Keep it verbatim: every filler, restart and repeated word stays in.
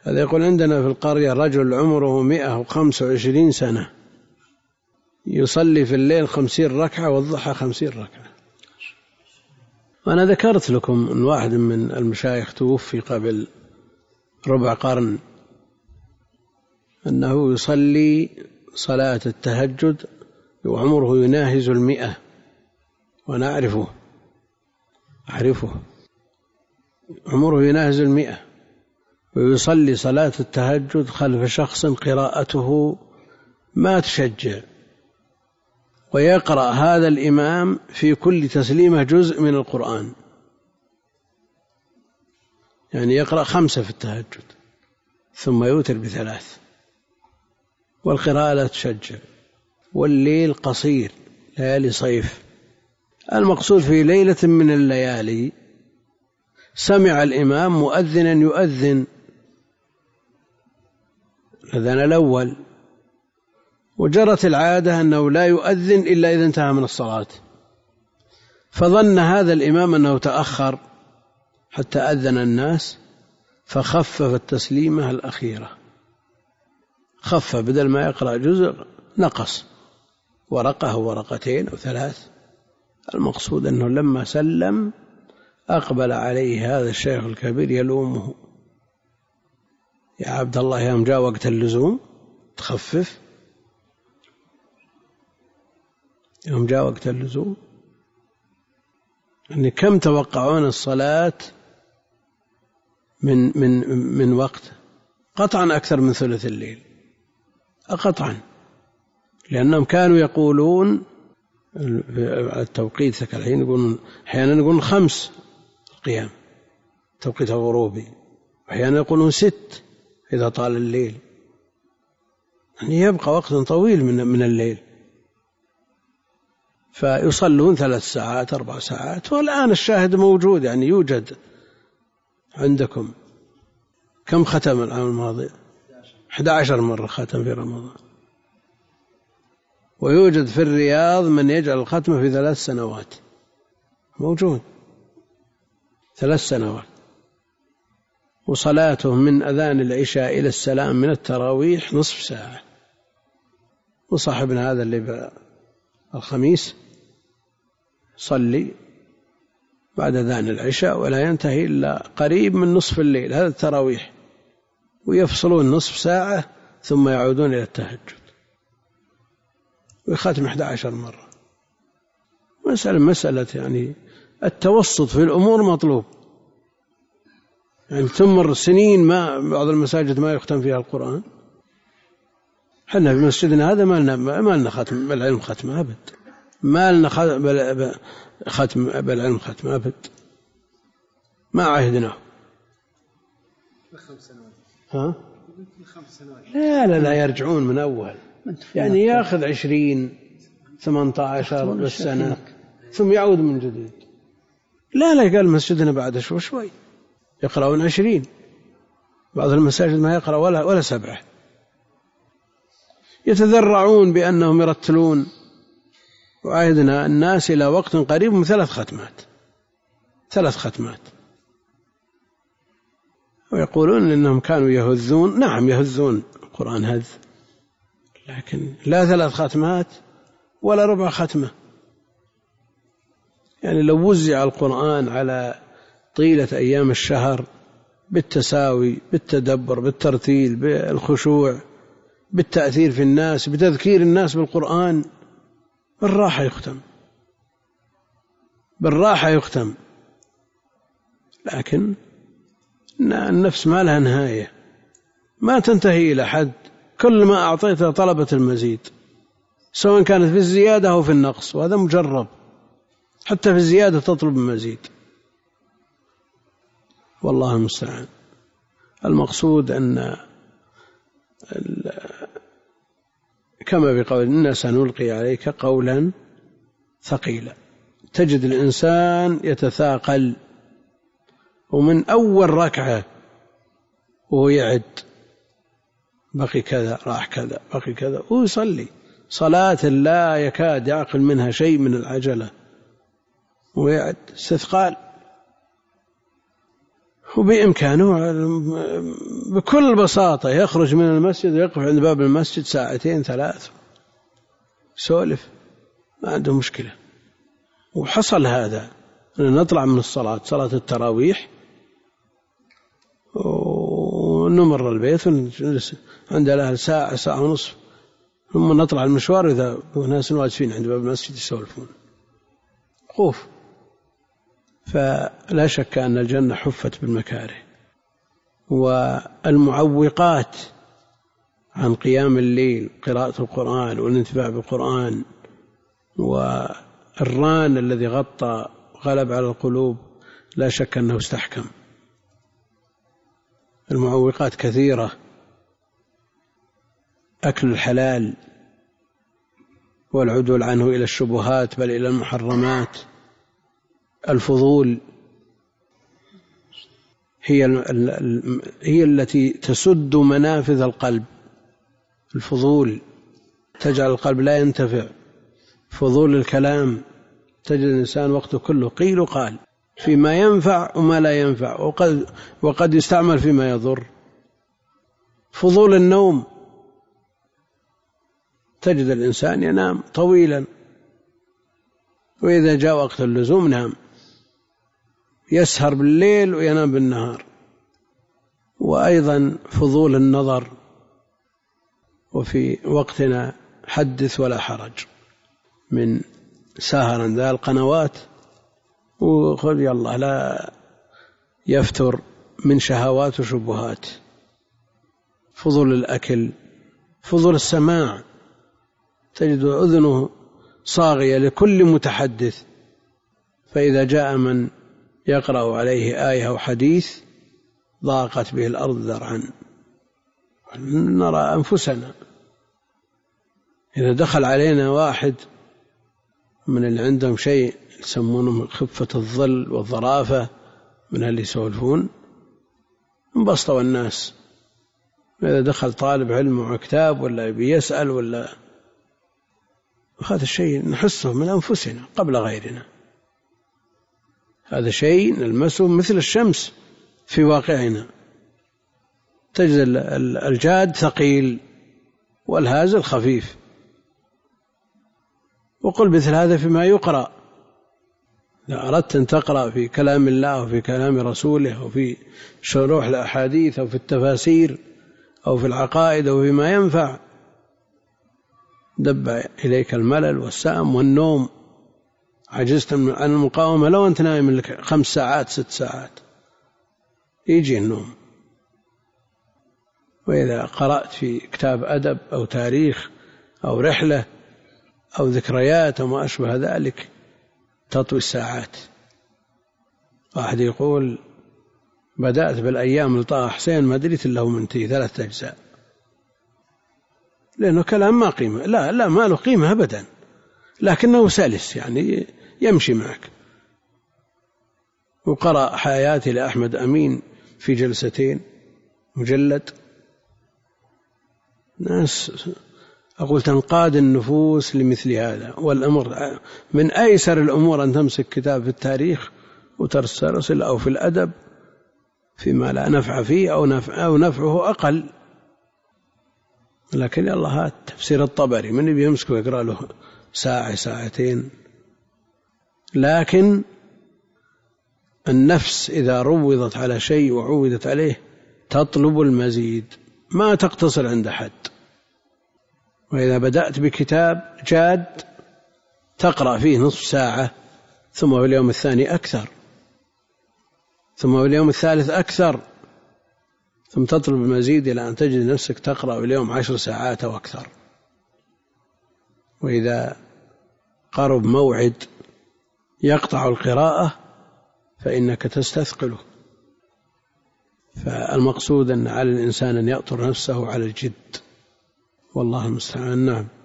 هذا يقول عندنا في القرية رجل عمره مئة وخمسة وعشرين سنة يصلي في الليل خمسين ركعة والضحى خمسين ركعة. وأنا ذكرت لكم أن واحد من المشايخ توفي قبل ربع قرن أنه يصلي صلاة التهجد وعمره يناهز المئة، وأنا أعرفه أعرفه عمره يناهز المئة، ويصلي صلاة التهجد خلف شخص قراءته ما تشجع، ويقرأ هذا الإمام في كل تسليمة جزء من القرآن، يعني يقرأ خمسة في التهجد ثم يوتر بثلاث، والقراءة لا تشجع، والليل قصير ليالي صيف. المقصود في ليلة من الليالي سمع الإمام مؤذنا يؤذن الأذان الأول، وجرت العادة أنه لا يؤذن إلا إذا انتهى من الصلاة، فظن هذا الإمام أنه تأخر حتى أذن الناس فخفف التسليمة الأخيرة، خفف بدل ما يقرأ جزء نقص ورقة ورقتين أو ثلاث. المقصود أنه لما سلم أقبل عليه هذا الشيخ الكبير يلومه: يا عبد الله يوم جاء وقت اللزوم تخفف، يوم جاء وقت اللزوم. يعني كم توقعون الصلاة من من من وقت؟ قطعا أكثر من ثلث الليل قطعا، لأنهم كانوا يقولون التوقيت الحين يقولون أحيانا يقولون خمس قيام توقيت الغروبي، أحيانا يقولون ست إذا طال الليل، يعني يبقى وقت طويل من من الليل، فيصلون ثلاث ساعات أربع ساعات. والآن الشاهد موجود، يعني يوجد عندكم. كم ختم العام الماضي؟ أحد عشر مرة ختم في رمضان. ويوجد في الرياض من يجعل الختمة في ثلاث سنوات، موجود ثلاث سنوات. وصلاته من أذان العشاء إلى السلام من التراويح نصف ساعة. وصاحبنا هذا اللي الخميس صلي بعد أذان العشاء ولا ينتهي إلا قريب من نصف الليل، هذا التراويح، ويفصلون نصف ساعة ثم يعودون إلى التهجد ويختم أحد عشر مرة. مسألة مسألة يعني التوسط في الأمور مطلوب. يعني تمر سنين ما بعض المساجد ما يختم فيها القرآن. حنا في مسجدنا هذا ما لنا ما لنا ختم بالعلم ختم أبد، ما لنا ختم بالعلم ختم أبد، ما عهدناه. ها؟ لا لا لا يرجعون من أول، يعني يأخذ عشرين ثمانية عشر بالسنة ثم يعود من جديد. لا لا قال مسجدنا بعد شوي شوي يقرأون عشرين، بعض المساجد ما يقرأ ولا ولا سبعة. يتذرعون بأنهم يرتلون، وعهدنا الناس إلى وقت قريب من ثلاث ختمات ثلاث ختمات ويقولون إنهم كانوا يهذون. نعم يهذون القرآن هذ، لكن لا ثلاث ختمات ولا ربع ختمة. يعني لو وزع القرآن على طيلة أيام الشهر بالتساوي بالتدبر بالترتيل بالخشوع بالتأثير في الناس بتذكير الناس بالقرآن بالراحة يختم بالراحة يختم لكن النفس ما لها نهاية، ما تنتهي إلى حد. كل ما أعطيتها طلبت المزيد، سواء كانت في الزيادة أو في النقص، وهذا مجرب. حتى في الزيادة تطلب المزيد، والله المستعان. المقصود أن كما بقول إنا سنلقي عليك قولا ثقيلا، تجد الإنسان يتثاقل، ومن أول ركعة وهو يعد بقي كذا راح كذا بقي كذا، ويصلي صلاة لا يكاد يعقل منها شيء من العجلة، ويعد استثقال. وبإمكانه بكل بساطة يخرج من المسجد ويقف عند باب المسجد ساعتين ثلاث سولف، ما عنده مشكلة. وحصل هذا أن نطلع من الصلاة صلاة التراويح ونمر البيت ونجلس عند الأهل ساعة ساعة ونصف، ثم نطلع المشوار إذا ناس واقفين عند باب المسجد يسولفون خوف. فلا شك أن الجنة حفت بالمكاره. والمعوقات عن قيام الليل، قراءة القرآن والانتفاع بالقرآن، والران الذي غطى غلب على القلوب، لا شك أنه استحكم. المعوقات كثيرة: أكل الحلال والعدول عنه إلى الشبهات بل إلى المحرمات، الفضول هي هي التي تسد منافذ القلب. الفضول تجعل القلب لا ينتفع. فضول الكلام تجد الإنسان وقته كله قيل وقال فيما ينفع وما لا ينفع، وقد, وقد يستعمل فيما يضر. فضول النوم تجد الإنسان ينام طويلا، وإذا جاء وقت اللزوم نام، يسهر بالليل وينام بالنهار. وأيضا فضول النظر، وفي وقتنا حدث ولا حرج من سهرا ذا القنوات، وخذ الله لا يفتر من شهوات وشبهات. فضول الأكل، فضول السماع، تجد أذنه صاغية لكل متحدث، فإذا جاء من يقرأ عليه آية أو حديث ضاقت به الأرض ذرعا. نرى أنفسنا إذا دخل علينا واحد من اللي عندهم شيء يسمونه خفة الظل والظرافة، من اللي يسولفون، انبسطوا الناس. إذا دخل طالب علم وكتاب ولا بيسأل ولا، هذا الشيء نحسه من أنفسنا قبل غيرنا. هذا شيء نلمسه مثل الشمس في واقعنا. تجد الجاد ثقيل والهازل خفيف. وقل مثل هذا فيما يقرأ. إذا أردت أن تقرأ في كلام الله وفي كلام رسوله وفي شروح الأحاديث أو في التفاسير أو في العقائد أو فيما ينفع، دب إليك الملل والسأم والنوم، عجزت عن المقاومة. لو أنت نايم لك خمس ساعات ست ساعات يجي النوم. وإذا قرأت في كتاب أدب أو تاريخ أو رحلة أو ذكريات أو ما أشبه ذلك تطوي الساعات. واحد يقول بدأت بالأيام لطه حسين ما دريت إلا هو منتهي ثلاثة أجزاء، لأنه كلام ما قيمة. لا لا ما له قيمة أبدا، لكنه سلس يعني يمشي معك. وقرأ حياتي لأحمد أمين في جلستين مجلد. ناس أقول تنقاد النفوس لمثل هذا. والأمر من أيسر الأمور أن تمسك كتاب في التاريخ وترسل، أو في الأدب فيما لا نفع فيه أو, نفع أو نفعه أقل. لكن الله هات تفسير الطبري من بيمسكه ويقرأ له ساعة ساعتين. لكن النفس إذا روضت على شيء وعودت عليه تطلب المزيد، ما تقتصر عند حد. وإذا بدأت بكتاب جاد تقرأ فيه نصف ساعة، ثم في اليوم الثاني أكثر، ثم في اليوم الثالث أكثر، ثم تطلب المزيد إلى أن تجد نفسك تقرأ في اليوم عشر ساعات أو أكثر. وإذا قرب موعد يقطع القراءة فإنك تستثقله. فالمقصود أن على الإنسان أن يأطر نفسه على الجد، والله المستعان. نعم.